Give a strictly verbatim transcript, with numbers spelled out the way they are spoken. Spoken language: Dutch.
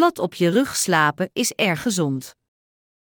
Plat op je rug slapen is erg gezond.